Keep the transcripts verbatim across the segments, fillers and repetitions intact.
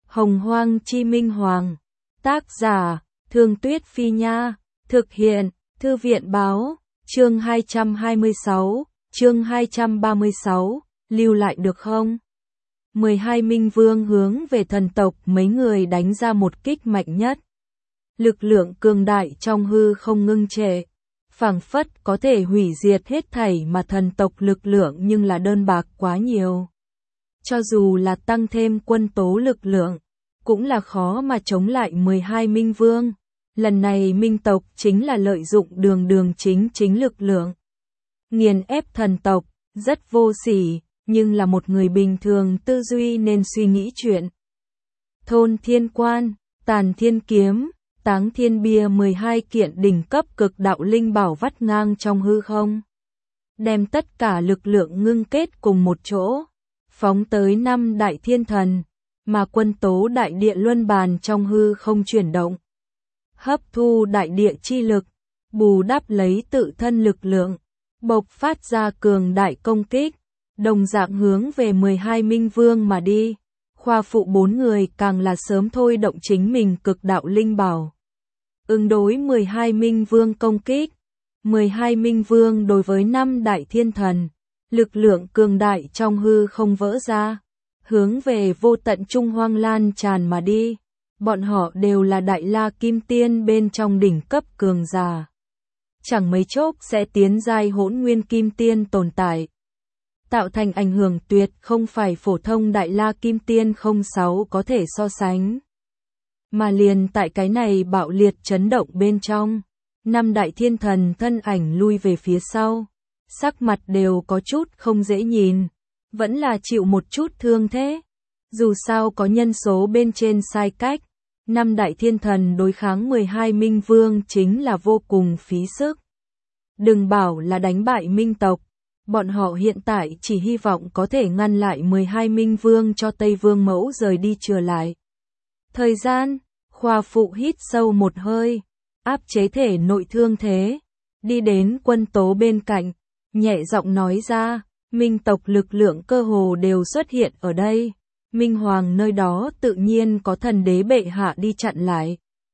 Hồng Hoang Chi Minh Hoàng. Tác giả, Thương Tuyết Phi Nha. Thực hiện, Thư viện Báo. Chương hai trăm hai mươi sáu, chương hai trăm ba mươi sáu, lưu lại được không? mười hai Minh Vương hướng về thần tộc mấy người đánh ra một kích mạnh nhất. Lực lượng cường đại trong hư không ngưng trệ, phảng phất có thể hủy diệt hết thảy mà thần tộc lực lượng nhưng là đơn bạc quá nhiều. Cho dù là tăng thêm quân tố lực lượng, cũng là khó mà chống lại mười hai Minh Vương. Lần này Minh tộc chính là lợi dụng đường đường chính chính lực lượng. Nghiền ép thần tộc, rất vô sỉ, nhưng là một người bình thường tư duy nên suy nghĩ chuyện. Thôn Thiên Quan, Tàn Thiên Kiếm, Táng Thiên Bia mười hai kiện đỉnh cấp cực đạo linh bảo vắt ngang trong hư không. Đem tất cả lực lượng ngưng kết cùng một chỗ, phóng tới năm đại thiên thần, mà quân tố đại địa luân bàn trong hư không chuyển động. Hấp thu đại địa chi lực, bù đắp lấy tự thân lực lượng, bộc phát ra cường đại công kích, đồng dạng hướng về mười hai Minh Vương mà đi. Khoa phụ bốn người càng là sớm thôi động chính mình cực đạo linh bảo. Ứng đối mười hai Minh Vương công kích. mười hai Minh Vương đối với năm đại thiên thần, lực lượng cường đại trong hư không vỡ ra, hướng về vô tận trung hoang lan tràn mà đi. Bọn họ đều là đại la kim tiên bên trong đỉnh cấp cường giả. Chẳng mấy chốc sẽ tiến giai hỗn nguyên kim tiên tồn tại. Tạo thành ảnh hưởng tuyệt không phải phổ thông đại la kim tiên không sáu có thể so sánh. Mà liền tại cái này bạo liệt chấn động bên trong, năm đại thiên thần thân ảnh lui về phía sau, sắc mặt đều có chút không dễ nhìn, vẫn là chịu một chút thương thế. Dù sao có nhân số bên trên sai cách, năm đại thiên thần đối kháng mười hai Minh Vương chính là vô cùng phí sức. Đừng bảo là đánh bại Minh tộc, bọn họ hiện tại chỉ hy vọng có thể ngăn lại mười hai Minh Vương cho Tây Vương Mẫu rời đi trở lại. Thời gian, khoa phụ hít sâu một hơi, áp chế thể nội thương thế, đi đến quân tố bên cạnh, nhẹ giọng nói ra, Minh tộc lực lượng cơ hồ đều xuất hiện ở đây. Minh Hoàng nơi đó tự nhiên có thần đế bệ hạ đi chặn lại.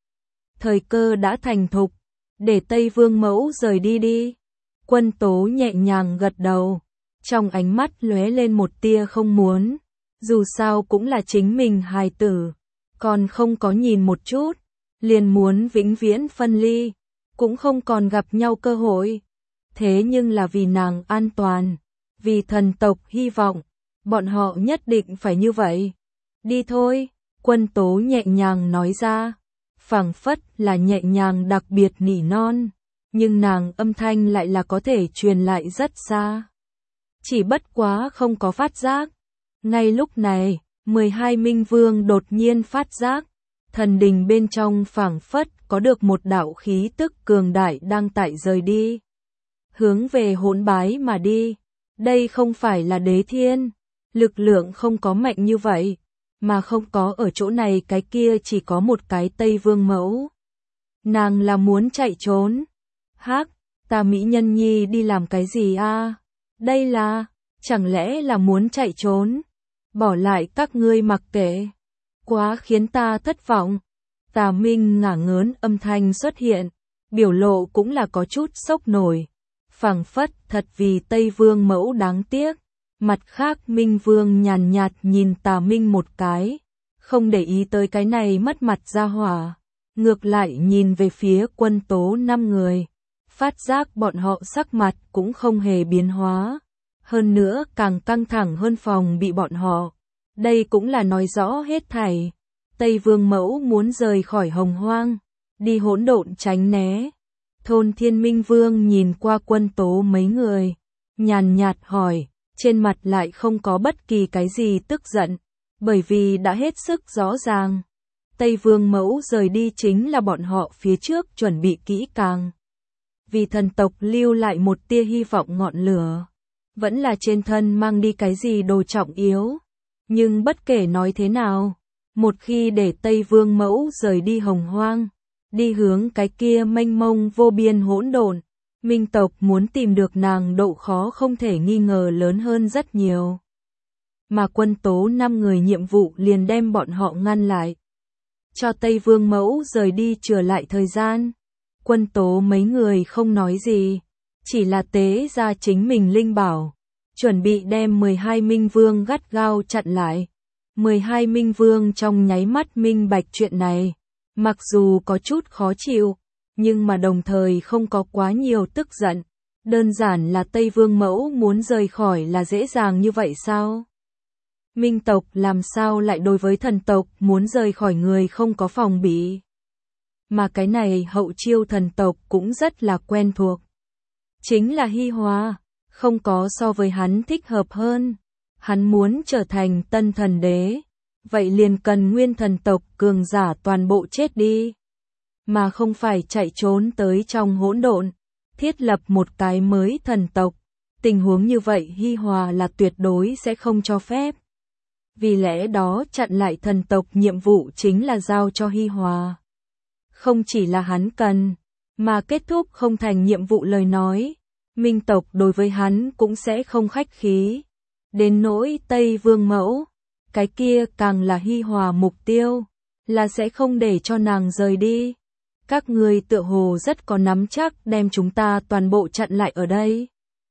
Thời cơ đã thành thục, để Tây Vương Mẫu rời đi đi. Quân tố nhẹ nhàng gật đầu, trong ánh mắt lóe lên một tia không muốn. Dù sao cũng là chính mình hài tử, còn không có nhìn một chút, liền muốn vĩnh viễn phân ly, cũng không còn gặp nhau cơ hội. Thế nhưng là vì nàng an toàn, vì thần tộc hy vọng, bọn họ nhất định phải như vậy. Đi thôi, quân tố nhẹ nhàng nói ra, phảng phất là nhẹ nhàng đặc biệt nỉ non, nhưng nàng âm thanh lại là có thể truyền lại rất xa. Chỉ bất quá không có phát giác. Ngay lúc này, mười hai Minh Vương đột nhiên phát giác, thần đình bên trong phảng phất có được một đạo khí tức cường đại đang tại rời đi, hướng về hỗn bái mà đi. Đây không phải là đế thiên, lực lượng không có mạnh như vậy, mà không có ở chỗ này cái kia chỉ có một cái Tây Vương Mẫu. Nàng là muốn chạy trốn. Hắc, ta mỹ nhân nhi đi làm cái gì a? Đây là, chẳng lẽ là muốn chạy trốn? Bỏ lại các ngươi mặc kệ. Quá khiến ta thất vọng. Tà Minh ngả ngớn âm thanh xuất hiện, biểu lộ cũng là có chút sốc nổi. Phảng phất thật vì Tây Vương Mẫu đáng tiếc. Mặt khác Minh Vương nhàn nhạt nhìn Tà Minh một cái, không để ý tới cái này mất mặt ra hỏa, ngược lại nhìn về phía quân tố năm người, phát giác bọn họ sắc mặt cũng không hề biến hóa, hơn nữa càng căng thẳng hơn phòng bị bọn họ. Đây cũng là nói rõ hết thảy. Tây Vương Mẫu muốn rời khỏi Hồng Hoang, đi hỗn độn tránh né. Thôn Thiên Minh Vương nhìn qua quân tố mấy người, nhàn nhạt hỏi, trên mặt lại không có bất kỳ cái gì tức giận, bởi vì đã hết sức rõ ràng. Tây Vương Mẫu rời đi chính là bọn họ phía trước chuẩn bị kỹ càng. Vì thần tộc lưu lại một tia hy vọng ngọn lửa, vẫn là trên thân mang đi cái gì đồ trọng yếu. Nhưng bất kể nói thế nào, một khi để Tây Vương Mẫu rời đi Hồng Hoang, đi hướng cái kia mênh mông vô biên hỗn độn, Minh tộc muốn tìm được nàng độ khó không thể nghi ngờ lớn hơn rất nhiều. mà Quân Tố năm người nhiệm vụ liền đem bọn họ ngăn lại. Cho Tây Vương Mẫu rời đi trở lại thời gian. Quân Tố mấy người không nói gì, chỉ là tế ra chính mình linh bảo, chuẩn bị đem mười hai minh vương gắt gao chặn lại. mười hai minh vương trong nháy mắt minh bạch chuyện này, mặc dù có chút khó chịu, nhưng mà đồng thời không có quá nhiều tức giận. Đơn giản là Tây Vương Mẫu muốn rời khỏi là dễ dàng như vậy sao? Minh tộc làm sao lại đối với thần tộc muốn rời khỏi người không có phòng bị? Mà cái này hậu chiêu thần tộc cũng rất là quen thuộc. Chính là Hi Hòa, không có so với hắn thích hợp hơn. Hắn muốn trở thành tân thần đế, vậy liền cần nguyên thần tộc cường giả toàn bộ chết đi, mà không phải chạy trốn tới trong hỗn độn, thiết lập một cái mới thần tộc. Tình huống như vậy Hi Hòa là tuyệt đối sẽ không cho phép. Vì lẽ đó chặn lại thần tộc nhiệm vụ chính là giao cho Hi Hòa. Không chỉ là hắn cần, mà kết thúc không thành nhiệm vụ lời nói, Minh tộc đối với hắn cũng sẽ không khách khí. Đến nỗi Tây Vương Mẫu, cái kia càng là Hi Hòa mục tiêu, là sẽ không để cho nàng rời đi. Các ngươi tựa hồ rất có nắm chắc đem chúng ta toàn bộ chặn lại ở đây.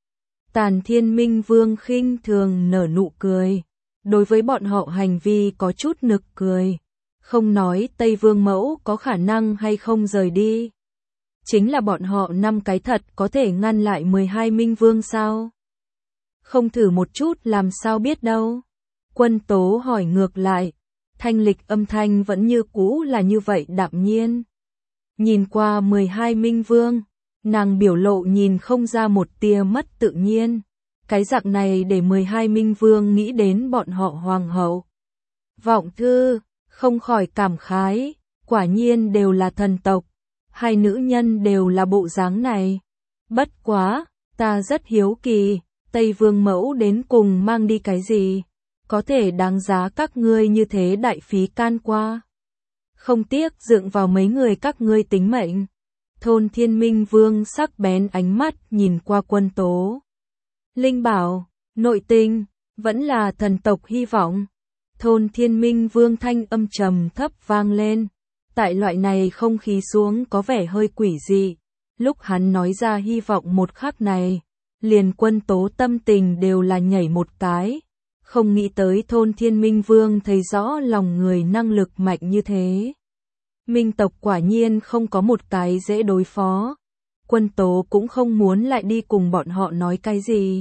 Tàn Thiên Minh Vương khinh thường nở nụ cười, đối với bọn họ hành vi có chút nực cười. Không nói Tây Vương Mẫu có khả năng hay không rời đi, chính là bọn họ năm cái thật có thể ngăn lại mười hai Minh Vương sao? Không thử một chút làm sao biết đâu. Quân Tố hỏi ngược lại, thanh lịch âm thanh vẫn như cũ là như vậy đạm nhiên. Nhìn qua mười hai Minh Vương, nàng biểu lộ nhìn không ra một tia mất tự nhiên. Cái dạng này để mười hai Minh Vương nghĩ đến bọn họ hoàng hậu. Vọng Thư không khỏi cảm khái, quả nhiên đều là thần tộc, hai nữ nhân đều là bộ dáng này. Bất quá, ta rất hiếu kỳ, Tây Vương Mẫu đến cùng mang đi cái gì, có thể đáng giá các ngươi như thế đại phí can qua. Không tiếc dựng vào mấy người các ngươi tính mệnh. Thôn Thiên Minh Vương sắc bén ánh mắt nhìn qua Quân Tố. Linh bảo, nội tinh, vẫn là thần tộc hy vọng. Thôn Thiên Minh Vương thanh âm trầm thấp vang lên. Tại loại này không khí xuống có vẻ hơi quỷ dị. Lúc hắn nói ra hy vọng một khắc này, liền Quân Tố tâm tình đều là nhảy một cái. Không nghĩ tới Thôn Thiên Minh Vương thấy rõ lòng người năng lực mạnh như thế. Minh tộc quả nhiên không có một cái dễ đối phó. Quân Tố cũng không muốn lại đi cùng bọn họ nói cái gì.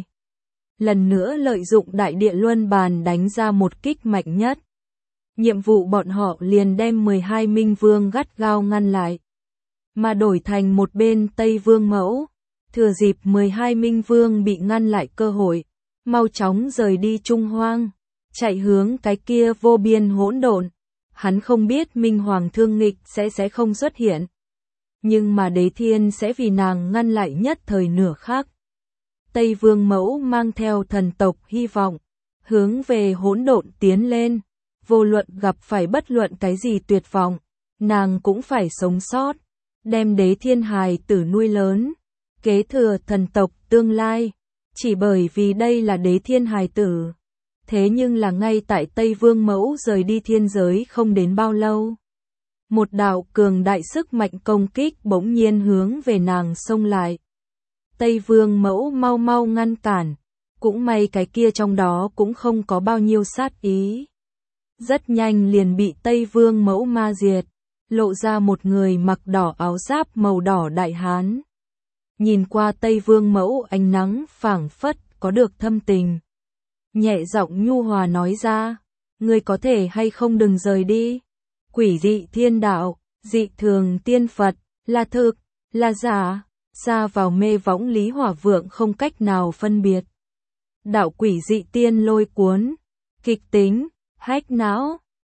Lần nữa lợi dụng đại địa luân bàn đánh ra một kích mạnh nhất. Nhiệm vụ bọn họ liền đem mười hai Minh Vương gắt gao ngăn lại. Mà đổi thành một bên Tây Vương Mẫu. Thừa dịp mười hai Minh Vương bị ngăn lại cơ hội, mau chóng rời đi Trung Hoang, chạy hướng cái kia vô biên hỗn độn. Hắn không biết Minh Hoàng thương nghịch sẽ sẽ không xuất hiện. Nhưng mà Đế Thiên sẽ vì nàng ngăn lại nhất thời nửa khắc. Tây Vương Mẫu mang theo thần tộc hy vọng, hướng về hỗn độn tiến lên. Vô luận gặp phải bất luận cái gì tuyệt vọng, nàng cũng phải sống sót, đem Đế Thiên hài tử nuôi lớn, kế thừa thần tộc tương lai. Chỉ bởi vì đây là Đế Thiên hài tử. Thế nhưng là ngay tại Tây Vương Mẫu rời đi thiên giới không đến bao lâu. Một đạo cường đại sức mạnh công kích bỗng nhiên hướng về nàng xông lại. Tây Vương Mẫu mau mau ngăn cản, cũng may cái kia trong đó cũng không có bao nhiêu sát ý. Rất nhanh liền bị Tây Vương Mẫu ma diệt, lộ ra một người mặc đỏ áo giáp màu đỏ đại hán. Nhìn qua Tây Vương Mẫu ánh nắng phảng phất có được thâm tình. Nhẹ giọng nhu hòa nói ra, ngươi có thể hay không đừng rời đi. Quỷ dị thiên đạo, dị thường tiên Phật, là thực, là giả, xa vào mê võng Lý Hỏa Vượng không cách nào phân biệt. Đạo quỷ dị tiên lôi cuốn, kịch tính, hách não,